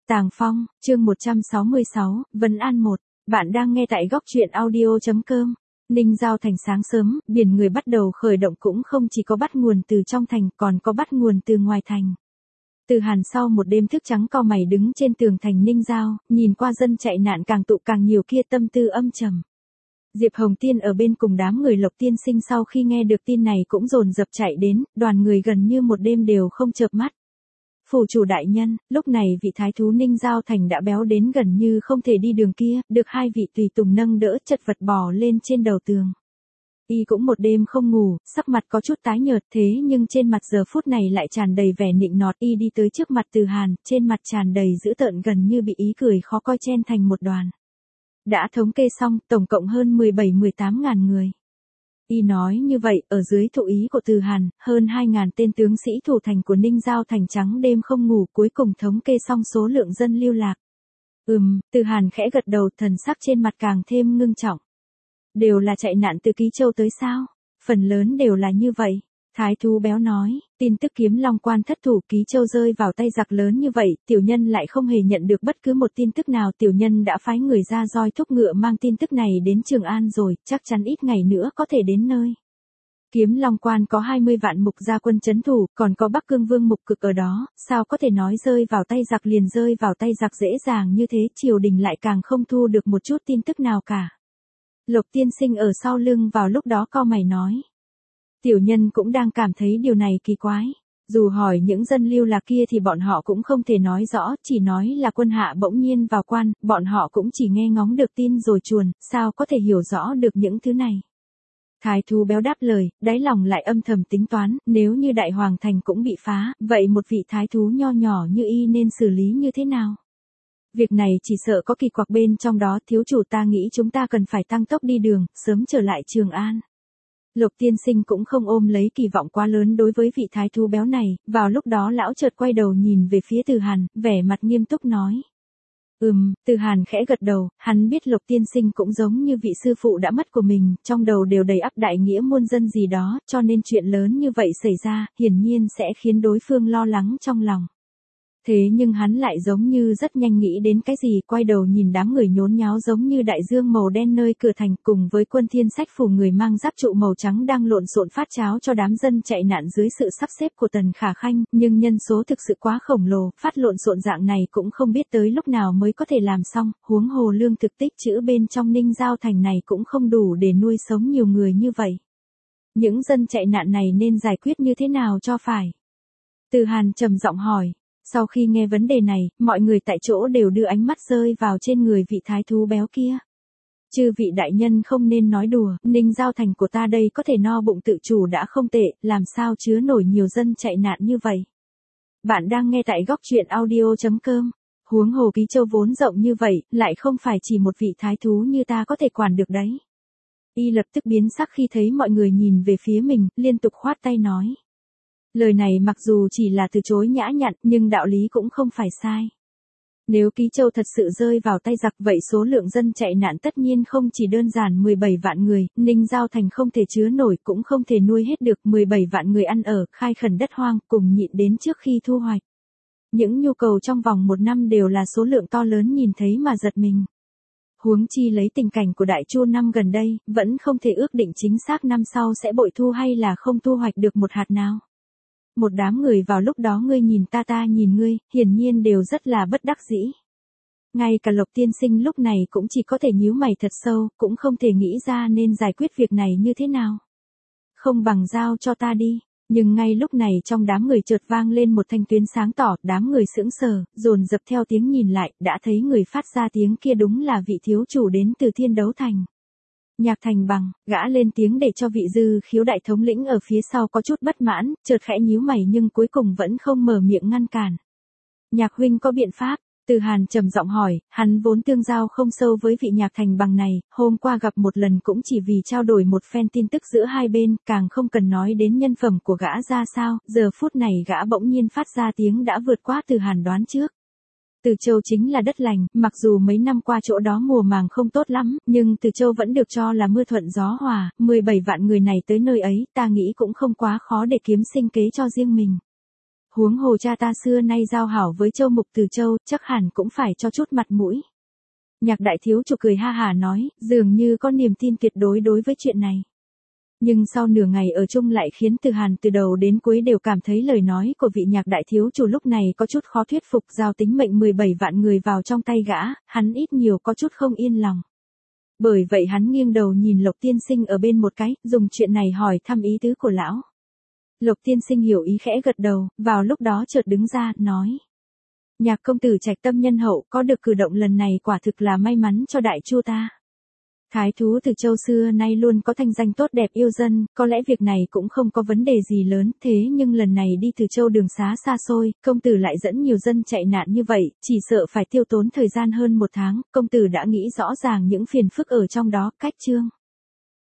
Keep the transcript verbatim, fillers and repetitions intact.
Tàng Phong, chương một trăm sáu mươi sáu, Vấn An một. Bạn đang nghe tại góc truyện audio chấm com. Ninh Giao Thành sáng sớm, biển người bắt đầu khởi động cũng không chỉ có bắt nguồn từ trong thành, còn có bắt nguồn từ ngoài thành. Từ Hàn sau một đêm thức trắng cau mày đứng trên tường thành Ninh Giao, nhìn qua dân chạy nạn càng tụ càng nhiều kia tâm tư âm trầm. Diệp Hồng Tiên ở bên cùng đám người Lộc Tiên Sinh sau khi nghe được tin này cũng dồn dập chạy đến, đoàn người gần như một đêm đều không chợp mắt. Phủ chủ đại nhân, lúc này vị thái thú Ninh Giao Thành đã béo đến gần như không thể đi đường kia, được hai vị tùy tùng nâng đỡ chật vật bò lên trên đầu tường. Y cũng một đêm không ngủ, sắc mặt có chút tái nhợt thế nhưng trên mặt giờ phút này lại tràn đầy vẻ nịnh nọt. Y đi tới trước mặt Từ Hàn, trên mặt tràn đầy dữ tợn gần như bị ý cười khó coi chen thành một đoàn. Đã thống kê xong, tổng cộng hơn mười bảy mười tám ngàn người. Y nói như vậy, ở dưới thụ ý của Từ Hàn, hơn hai ngàn tên tướng sĩ thủ thành của Ninh Giao Thành trắng đêm không ngủ cuối cùng thống kê xong số lượng dân lưu lạc. Ừm, Từ Hàn khẽ gật đầu, thần sắc trên mặt càng thêm ngưng trọng. Đều là chạy nạn từ Ký Châu tới sao? Phần lớn đều là như vậy. Thái thú béo nói, tin tức Kiếm Long Quan thất thủ Ký Châu rơi vào tay giặc lớn như vậy, tiểu nhân lại không hề nhận được bất cứ một tin tức nào. Tiểu nhân đã phái người ra roi thúc ngựa mang tin tức này đến Trường An rồi, chắc chắn ít ngày nữa có thể đến nơi. Kiếm Long Quan có hai mươi vạn mục gia quân trấn thủ, còn có Bắc Cương Vương Mục Cực ở đó, sao có thể nói rơi vào tay giặc liền rơi vào tay giặc dễ dàng như thế. Triều đình lại càng không thu được một chút tin tức nào cả. Lộc Tiên Sinh ở sau lưng vào lúc đó cau mày nói. Tiểu nhân cũng đang cảm thấy điều này kỳ quái. Dù hỏi những dân lưu lạc kia thì bọn họ cũng không thể nói rõ, chỉ nói là quân hạ bỗng nhiên vào quan, bọn họ cũng chỉ nghe ngóng được tin rồi chuồn, sao có thể hiểu rõ được những thứ này. Thái thú béo đáp lời, đáy lòng lại âm thầm tính toán, nếu như Đại Hoàng Thành cũng bị phá, vậy một vị thái thú nho nhỏ như y nên xử lý như thế nào? Việc này chỉ sợ có kỳ quặc bên trong đó, thiếu chủ ta nghĩ chúng ta cần phải tăng tốc đi đường, sớm trở lại Trường An. Lộc Tiên Sinh cũng không ôm lấy kỳ vọng quá lớn đối với vị thái thú béo này, vào lúc đó lão chợt quay đầu nhìn về phía Từ Hàn, vẻ mặt nghiêm túc nói. Ừm, Từ Hàn khẽ gật đầu, hắn biết Lộc Tiên Sinh cũng giống như vị sư phụ đã mất của mình, trong đầu đều đầy ắp đại nghĩa muôn dân gì đó, cho nên chuyện lớn như vậy xảy ra, hiển nhiên sẽ khiến đối phương lo lắng trong lòng. Thế nhưng hắn lại giống như rất nhanh nghĩ đến cái gì, quay đầu nhìn đám người nhốn nháo giống như đại dương màu đen nơi cửa thành cùng với quân thiên sách phủ người mang giáp trụ màu trắng đang lộn xộn phát cháo cho đám dân chạy nạn dưới sự sắp xếp của Tần Khả Khanh, nhưng nhân số thực sự quá khổng lồ, phát lộn xộn dạng này cũng không biết tới lúc nào mới có thể làm xong, huống hồ lương thực tích trữ bên trong Ninh Giao Thành này cũng không đủ để nuôi sống nhiều người như vậy. Những dân chạy nạn này nên giải quyết như thế nào cho phải? Từ Hàn trầm giọng hỏi. Sau khi nghe vấn đề này, mọi người tại chỗ đều đưa ánh mắt rơi vào trên người vị thái thú béo kia. Chư vị đại nhân không nên nói đùa, Ninh Giao Thành của ta đây có thể no bụng tự chủ đã không tệ, làm sao chứa nổi nhiều dân chạy nạn như vậy. Bạn đang nghe tại góc truyện audio chấm com. Huống hồ Ký Châu vốn rộng như vậy, lại không phải chỉ một vị thái thú như ta có thể quản được đấy. Y lập tức biến sắc khi thấy mọi người nhìn về phía mình, liên tục khoát tay nói. Lời này mặc dù chỉ là từ chối nhã nhặn, nhưng đạo lý cũng không phải sai. Nếu Ký Châu thật sự rơi vào tay giặc vậy số lượng dân chạy nạn tất nhiên không chỉ đơn giản mười bảy vạn người, Ninh Giao Thành không thể chứa nổi cũng không thể nuôi hết được mười bảy vạn người ăn ở, khai khẩn đất hoang, cùng nhịn đến trước khi thu hoạch. Những nhu cầu trong vòng một năm đều là số lượng to lớn nhìn thấy mà giật mình. Huống chi lấy tình cảnh của Đại Chu năm gần đây, vẫn không thể ước định chính xác năm sau sẽ bội thu hay là không thu hoạch được một hạt nào. Một đám người vào lúc đó ngươi nhìn ta ta nhìn ngươi, hiển nhiên đều rất là bất đắc dĩ. Ngay cả Lộc Tiên Sinh lúc này cũng chỉ có thể nhíu mày thật sâu, cũng không thể nghĩ ra nên giải quyết việc này như thế nào. Không bằng giao cho ta đi, nhưng ngay lúc này trong đám người chợt vang lên một thanh tuyến sáng tỏ, đám người sững sờ, dồn dập theo tiếng nhìn lại, đã thấy người phát ra tiếng kia đúng là vị thiếu chủ đến từ Thiên Đấu Thành. Nhạc Thành Bằng, gã lên tiếng để cho vị Dư Khiếu đại thống lĩnh ở phía sau có chút bất mãn, chợt khẽ nhíu mày nhưng cuối cùng vẫn không mở miệng ngăn cản. Nhạc huynh có biện pháp? Từ Hàn trầm giọng hỏi, hắn vốn tương giao không sâu với vị Nhạc Thành Bằng này, hôm qua gặp một lần cũng chỉ vì trao đổi một phen tin tức giữa hai bên, càng không cần nói đến nhân phẩm của gã ra sao, giờ phút này gã bỗng nhiên phát ra tiếng đã vượt quá Từ Hàn đoán trước. Từ Châu chính là đất lành, mặc dù mấy năm qua chỗ đó mùa màng không tốt lắm, nhưng Từ Châu vẫn được cho là mưa thuận gió hòa, mười bảy vạn người này tới nơi ấy, ta nghĩ cũng không quá khó để kiếm sinh kế cho riêng mình. huống hồ cha ta xưa nay giao hảo với Châu Mục Từ Châu, chắc hẳn cũng phải cho chút mặt mũi. Nhạc đại thiếu chủ cười ha hả nói, dường như có niềm tin tuyệt đối đối với chuyện này. Nhưng sau nửa ngày ở chung lại khiến Từ Hàn từ đầu đến cuối đều cảm thấy lời nói của vị nhạc đại thiếu chủ lúc này có chút khó thuyết phục, giao tính mệnh mười bảy vạn người vào trong tay gã, hắn ít nhiều có chút không yên lòng. Bởi vậy hắn nghiêng đầu nhìn Lộc tiên sinh ở bên một cái, dùng chuyện này hỏi thăm ý tứ của lão. Lộc tiên sinh hiểu ý khẽ gật đầu, vào lúc đó chợt đứng ra, nói. Nhạc công tử trạch tâm nhân hậu, có được cử động lần này quả thực là may mắn cho đại chu ta. Thái thú Từ Châu xưa nay luôn có thanh danh tốt đẹp yêu dân, có lẽ việc này cũng không có vấn đề gì lớn, thế nhưng lần này đi Từ Châu đường xá xa xôi, công tử lại dẫn nhiều dân chạy nạn như vậy, chỉ sợ phải tiêu tốn thời gian hơn một tháng, công tử đã nghĩ rõ ràng những phiền phức ở trong đó, cách chương.